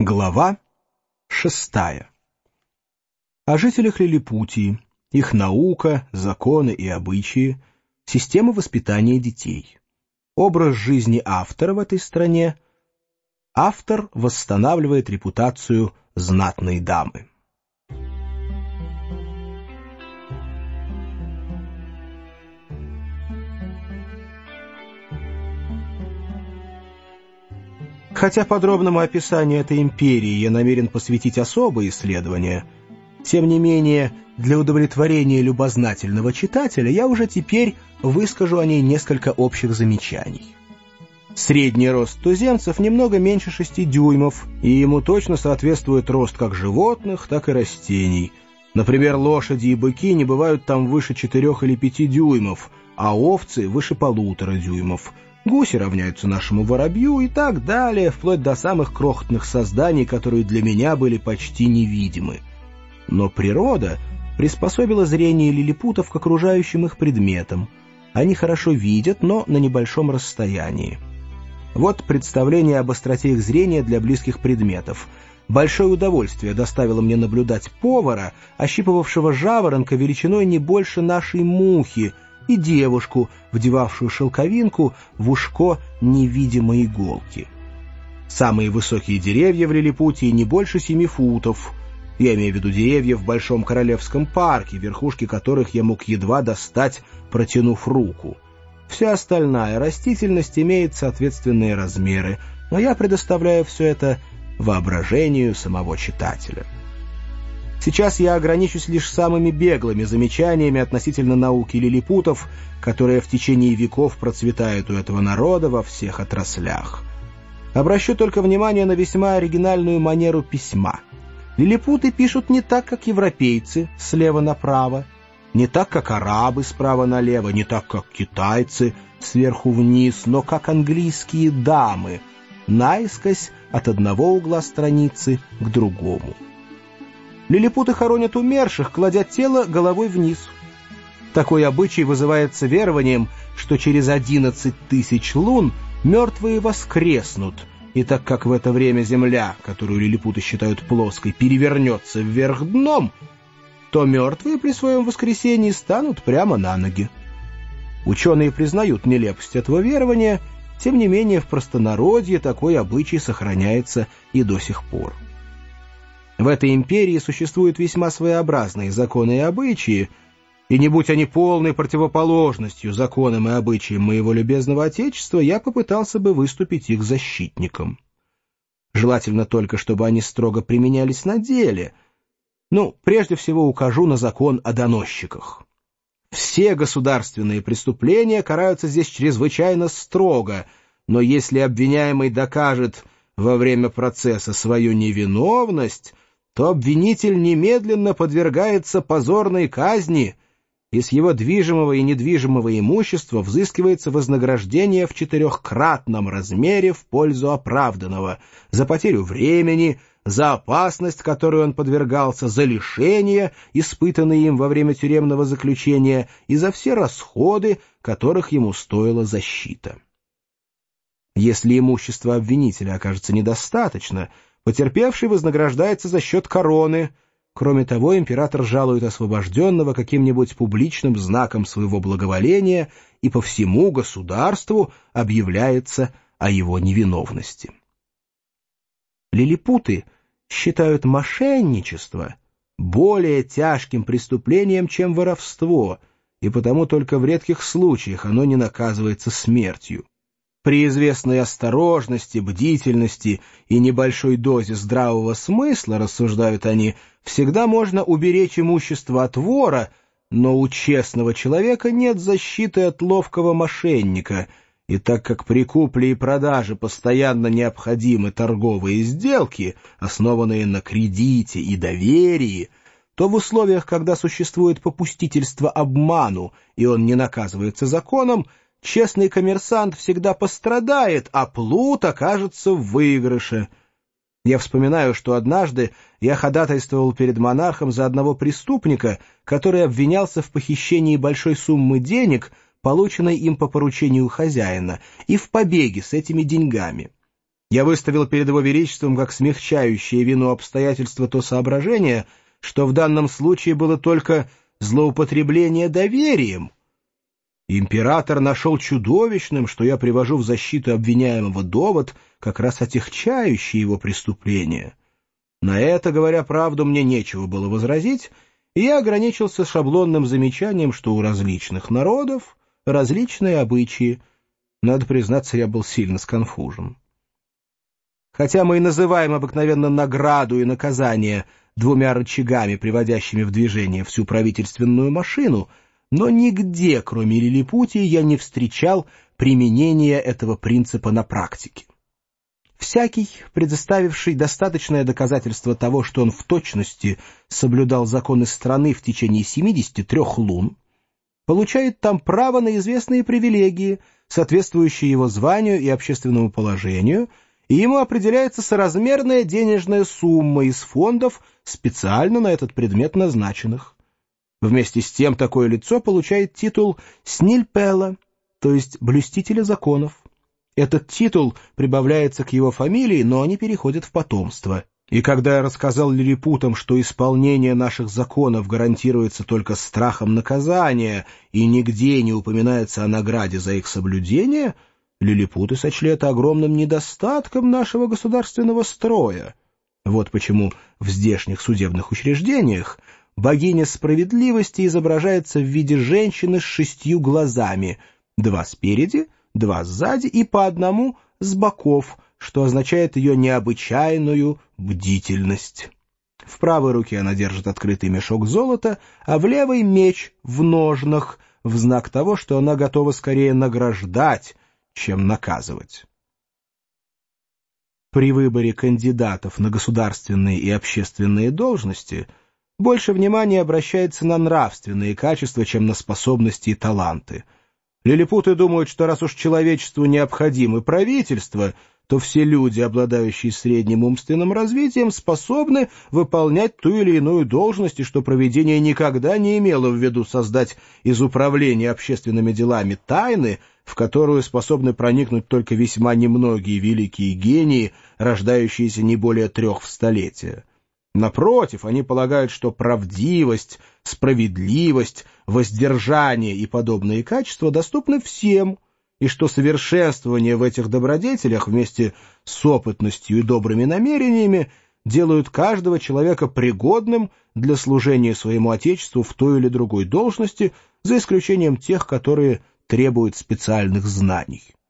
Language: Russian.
Глава 6. О жителях Лилипутии, их наука, законы и обычаи, система воспитания детей, образ жизни автора в этой стране. Автор восстанавливает репутацию знатной дамы. Хотя подробному описанию этой империи я намерен посвятить особые исследования, тем не менее, для удовлетворения любознательного читателя я уже теперь выскажу о ней несколько общих замечаний. Средний рост туземцев немного меньше 6 дюймов, и ему точно соответствует рост как животных, так и растений. Например, лошади и быки не бывают там выше 4 или 5 дюймов, а овцы выше 1,5 дюймов. Гуси равняются нашему воробью и так далее, вплоть до самых крохотных созданий, которые для меня были почти невидимы. Но природа приспособила зрение лилипутов к окружающим их предметам. Они хорошо видят, но на небольшом расстоянии. Вот представление об остроте их зрения для близких предметов. Большое удовольствие доставило мне наблюдать повара, ощипывавшего жаворонка величиной не больше нашей мухи, и девушку, вдевавшую шелковинку в ушко невидимой иголки. Самые высокие деревья в Лилипутии не больше 7 футов. Я имею в виду деревья в Большом Королевском парке, верхушки которых я мог едва достать, протянув руку. Вся остальная растительность имеет соответственные размеры, но я предоставляю все это воображению самого читателя. Сейчас я ограничусь лишь самыми беглыми замечаниями относительно науки лилипутов, которая в течение веков процветает у этого народа во всех отраслях. Обращу только внимание на весьма оригинальную манеру письма. Лилипуты пишут не так, как европейцы, слева направо, не так, как арабы, справа налево, не так, как китайцы, сверху вниз, но как английские дамы, наискось от одного угла страницы к другому. Лилипуты хоронят умерших, кладя тело головой вниз. Такой обычай вызывается верованием, что через 11 тысяч лун мертвые воскреснут, и так как в это время земля, которую лилипуты считают плоской, перевернется вверх дном, то мертвые при своем воскресении станут прямо на ноги. Ученые признают нелепость этого верования, тем не менее в простонародье такой обычай сохраняется и до сих пор. В этой империи существуют весьма своеобразные законы и обычаи, и не будь они полной противоположностью законам и обычаям моего любезного Отечества, я попытался бы выступить их защитником. Желательно только, чтобы они строго применялись на деле. Прежде всего укажу на закон о доносчиках. Все государственные преступления караются здесь чрезвычайно строго, но если обвиняемый докажет во время процесса свою невиновность, то обвинитель немедленно подвергается позорной казни, и с его движимого и недвижимого имущества взыскивается вознаграждение в 4-кратном размере в пользу оправданного за потерю времени, за опасность, которой он подвергался, за лишения, испытанные им во время тюремного заключения, и за все расходы, которых ему стоила защита. Если имущество обвинителя окажется недостаточно, потерпевший вознаграждается за счет короны. Кроме того, император жалует освобожденного каким-нибудь публичным знаком своего благоволения, и по всему государству объявляется о его невиновности. Лилипуты считают мошенничество более тяжким преступлением, чем воровство, и потому только в редких случаях оно не наказывается смертью. При известной осторожности, бдительности и небольшой дозе здравого смысла, рассуждают они, всегда можно уберечь имущество от вора, но у честного человека нет защиты от ловкого мошенника, и так как при купле и продаже постоянно необходимы торговые сделки, основанные на кредите и доверии, то в условиях, когда существует попустительство обману, и он не наказывается законом, честный коммерсант всегда пострадает, а плут окажется в выигрыше. Я вспоминаю, что однажды я ходатайствовал перед монархом за одного преступника, который обвинялся в похищении большой суммы денег, полученной им по поручению хозяина, и в побеге с этими деньгами. Я выставил перед его величеством как смягчающее вину обстоятельства то соображение, что в данном случае было только злоупотребление доверием. Император нашел чудовищным, что я привожу в защиту обвиняемого довод, как раз отягчающий его преступление. На это, говоря правду, мне нечего было возразить, и я ограничился шаблонным замечанием, что у различных народов различные обычаи. Надо признаться, я был сильно сконфужен. Хотя мы и называем обыкновенно награду и наказание двумя рычагами, приводящими в движение всю правительственную машину, но нигде, кроме Лилипутии, я не встречал применения этого принципа на практике. Всякий, предоставивший достаточное доказательство того, что он в точности соблюдал законы страны в течение 73 лун, получает там право на известные привилегии, соответствующие его званию и общественному положению, и ему определяется соразмерная денежная сумма из фондов, специально на этот предмет назначенных. Вместе с тем такое лицо получает титул «снильпела», то есть «блюстителя законов». Этот титул прибавляется к его фамилии, но не переходит в потомство. И когда я рассказал лилипутам, что исполнение наших законов гарантируется только страхом наказания и нигде не упоминается о награде за их соблюдение, лилипуты сочли это огромным недостатком нашего государственного строя. Вот почему в здешних судебных учреждениях богиня справедливости изображается в виде женщины с 6 глазами, 2 спереди, 2 сзади и по одному с боков, что означает ее необычайную бдительность. В правой руке она держит открытый мешок золота, а в левой — меч в ножнах, в знак того, что она готова скорее награждать, чем наказывать. При выборе кандидатов на государственные и общественные должности больше внимания обращается на нравственные качества, чем на способности и таланты. Лилипуты думают, что раз уж человечеству необходимо правительство, то все люди, обладающие средним умственным развитием, способны выполнять ту или иную должность, и что провидение никогда не имело в виду создать из управления общественными делами тайны, в которую способны проникнуть только весьма немногие великие гении, рождающиеся не более 3 в столетие. Напротив, они полагают, что правдивость, справедливость, воздержание и подобные качества доступны всем, и что совершенствование в этих добродетелях вместе с опытностью и добрыми намерениями делают каждого человека пригодным для служения своему Отечеству в той или другой должности, за исключением тех, которые требуют специальных знаний.